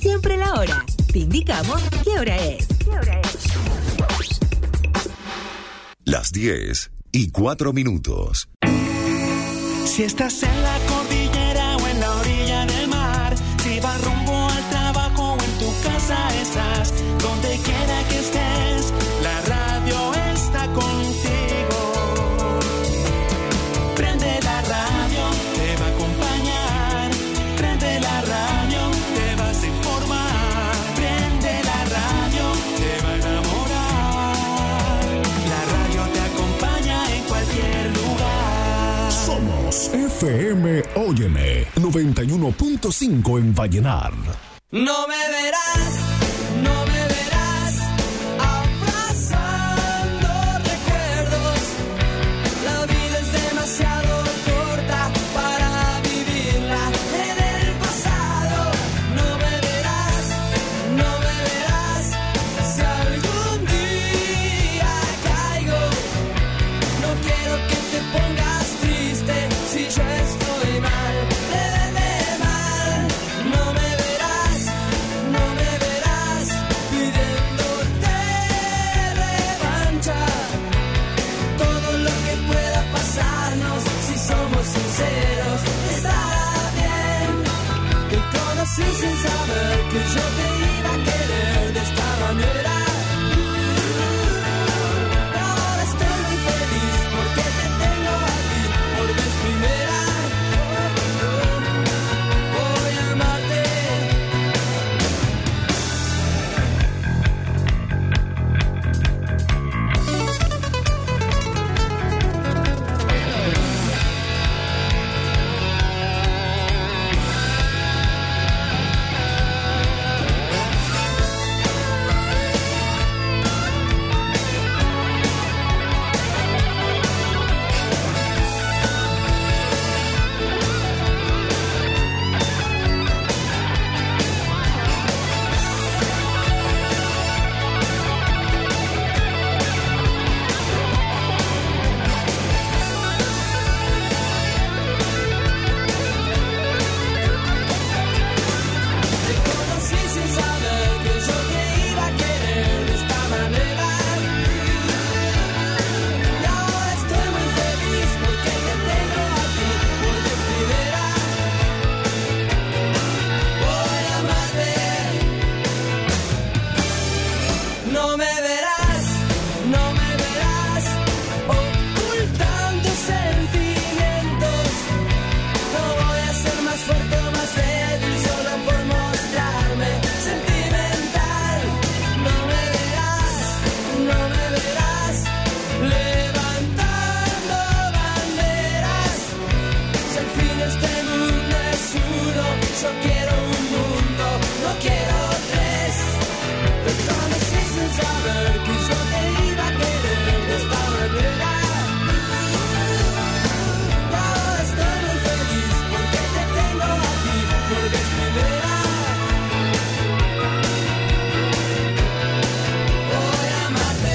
siempre la hora. Te indicamos qué hora es. Las 10:04. Si estás en la cordillera o en la orilla del mar, si vas rumbo al trabajo o en tu casa estás, donde quiera que estés, la radio está contigo. Prende la radio, te va a acompañar. Prende la radio, te vas a informar. Prende la radio, te va a enamorar. La radio te acompaña en cualquier lugar. Somos FM Óyeme 91.5 en Vallenar. No me verás, no me verás abrazando recuerdos. La vida es demasiado corta para vivirla en el pasado. No me verás, no me verás. Si algún día caigo, no quiero que te pongas triste. Si yo estoy mal, te veré mal. No me verás, no me verás pidiéndote revancha. Todo lo que pueda pasarnos, si somos sinceros, estará bien. Te conocí sin saber que yo te iba a querer de esta manera. Ahora estoy muy feliz porque te tengo a ti por vez primera. Voy a amarte. Te conocí sin saber que yo te iba a querer de esta manera. Y ahora estoy muy feliz porque te tengo a ti por vez primera. Voy a amarte. No me verás, no me verás ocultando sentimientos. No voy a ser más fuerte o más débil solo por mostrarme sentimental. No me verás, no me verás levantando banderas. Si al fin este mundo es uno, yo quiero un mundo, no quiero tres. Te conocí sin saber que yo te iba a querer de esta manera. Ahora estoy muy feliz porque te tengo a ti por vez primera. Voy a amarte.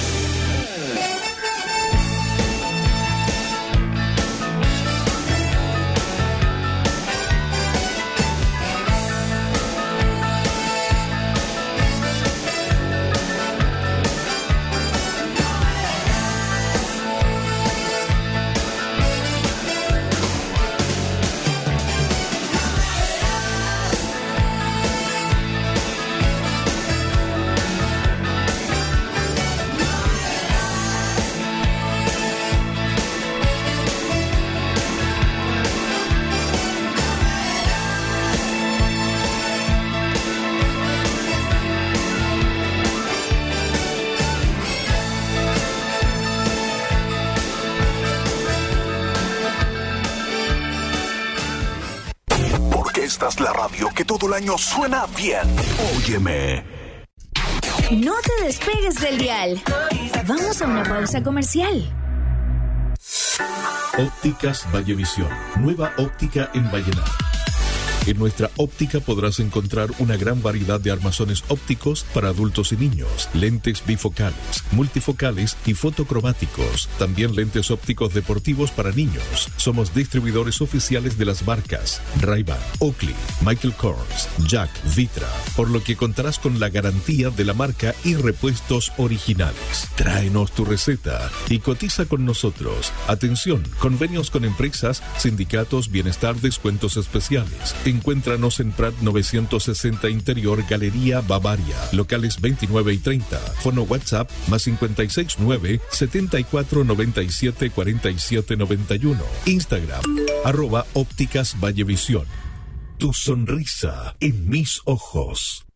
Porque esta es la radio que todo el año suena bien. Óyeme. No te despegues del dial. Vamos a una pausa comercial. Ópticas Vallevisión. Nueva óptica en Vallenar. En nuestra óptica podrás encontrar una gran variedad de armazones ópticos para adultos y niños, lentes bifocales, multifocales y fotocromáticos. También lentes ópticos deportivos para niños. Somos distribuidores oficiales de las marcas Ray-Ban, Oakley, Michael Kors, Jack, Vitra, por lo que contarás con la garantía de la marca y repuestos originales. Tráenos tu receta y cotiza con nosotros. Atención, convenios con empresas, sindicatos, bienestar, descuentos especiales. Encuéntranos en Prat 960 Interior, Galería Bavaria, locales 29 y 30. Fono WhatsApp +569 74 97 47 91. Instagram @ópticas Vallevisión. Tu sonrisa en mis ojos.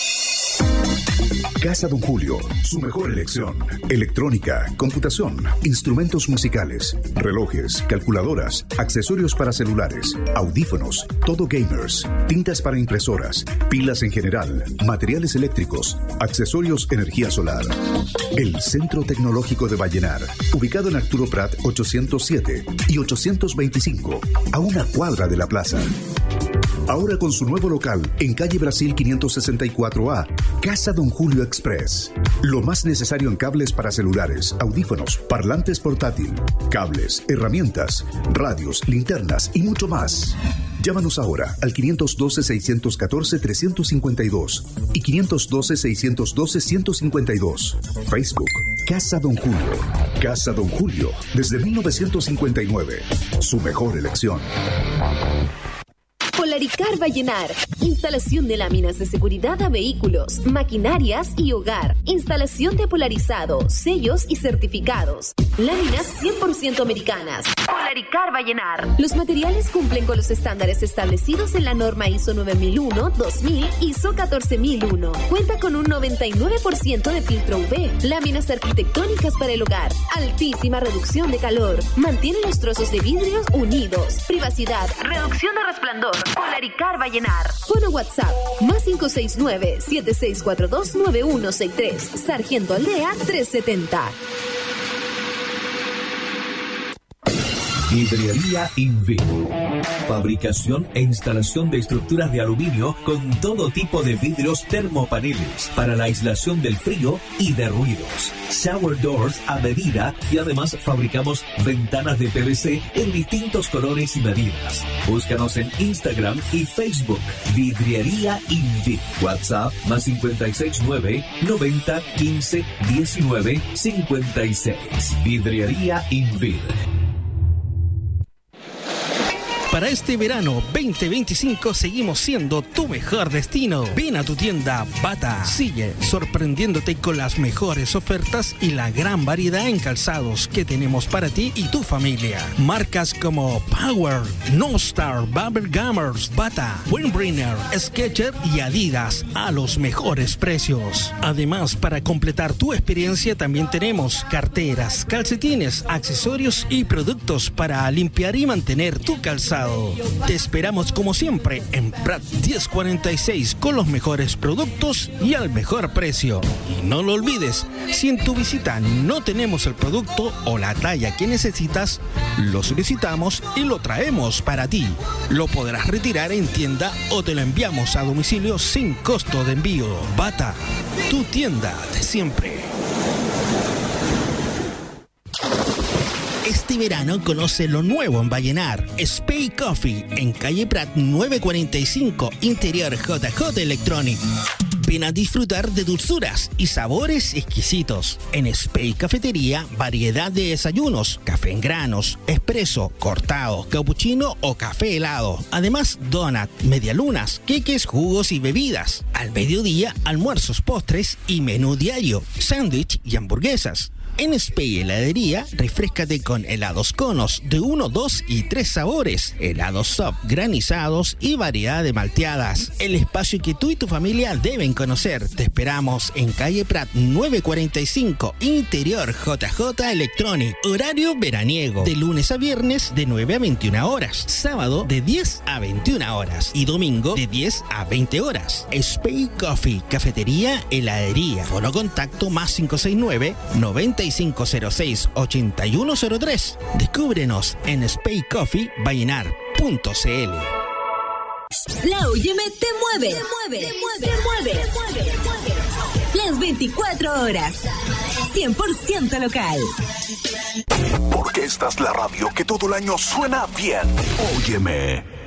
Casa Don Julio, su mejor elección. Electrónica, computación, instrumentos musicales, relojes, calculadoras, accesorios para celulares, audífonos, todo gamers, tintas para impresoras, pilas en general, materiales eléctricos, accesorios energía solar. El Centro Tecnológico de Vallenar, ubicado en Arturo Prat 807 y 825, a una cuadra de la plaza. Ahora con su nuevo local en calle Brasil 564A, Casa Don Julio Express. Lo más necesario en cables para celulares, audífonos, parlantes portátil, cables, herramientas, radios, linternas y mucho más. Llámanos ahora al 512-614-352 y 512-612-152. Facebook, Casa Don Julio. Casa Don Julio, desde 1959. Su mejor elección. Polaricar Vallenar. Instalación de láminas de seguridad a vehículos, maquinarias y hogar. Instalación de polarizado, sellos y certificados. Láminas 100% americanas. Polaricar Vallenar. Los materiales cumplen con los estándares establecidos en la norma ISO 9001, 2000, ISO 14001. Cuenta con un 99% de filtro UV. Láminas arquitectónicas para el hogar. Altísima reducción de calor. Mantiene los trozos de vidrios unidos. Privacidad. Reducción de resplandor. Polaricar Vallenar. Fono WhatsApp +569-7642-9163. Sargento Aldea 370. Vidriería Invid. Fabricación e instalación de estructuras de aluminio con todo tipo de vidrios termopaneles para la aislación del frío y de ruidos. Shower doors a medida y además fabricamos ventanas de PVC en distintos colores y medidas. Búscanos en Instagram y Facebook. Vidriería Invid. WhatsApp +569 90 15 19 56. Vidriería Invid. Para este verano 2025 seguimos siendo tu mejor destino. Ven a tu tienda Bata. Sigue sorprendiéndote con las mejores ofertas y la gran variedad en calzados que tenemos para ti y tu familia. Marcas como Power, No Star, Bubble Gummers, Bata, Windbreaker, Skechers y Adidas a los mejores precios. Además, para completar tu experiencia también tenemos carteras, calcetines, accesorios y productos para limpiar y mantener tu calzado. Te esperamos como siempre en Prat 1046 con los mejores productos y al mejor precio. Y no lo olvides, si en tu visita no tenemos el producto o la talla que necesitas, lo solicitamos y lo traemos para ti. Lo podrás retirar en tienda o te lo enviamos a domicilio sin costo de envío. Bata, tu tienda de siempre. Este verano conoce lo nuevo en Vallenar. Spay Coffee en calle Prat 945, Interior JJ Electronic. Ven a disfrutar de dulzuras y sabores exquisitos. En Spay Cafetería, variedad de desayunos, café en granos, espresso, cortado, cappuccino o café helado. Además, donut, medialunas, queques, jugos y bebidas. Al mediodía, almuerzos, postres y menú diario, sándwich y hamburguesas. En Spay Heladería, refréscate con helados conos de 1, 2 y 3 sabores, helados soft, granizados y variedad de malteadas. El espacio que tú y tu familia deben conocer. Te esperamos en calle Prat 945, Interior JJ Electronic. Horario veraniego, de lunes a viernes de 9 a 21 horas, sábado de 10 a 21 horas y domingo de 10 a 20 horas. Spay Coffee, cafetería, heladería. Foro contacto +569 9506-8103. Descúbrenos en spaycoffeevallenar.cl. La Óyeme te mueve. Te mueve. Las 24 horas. 100% local. Porque esta es la radio que todo el año suena bien. Óyeme.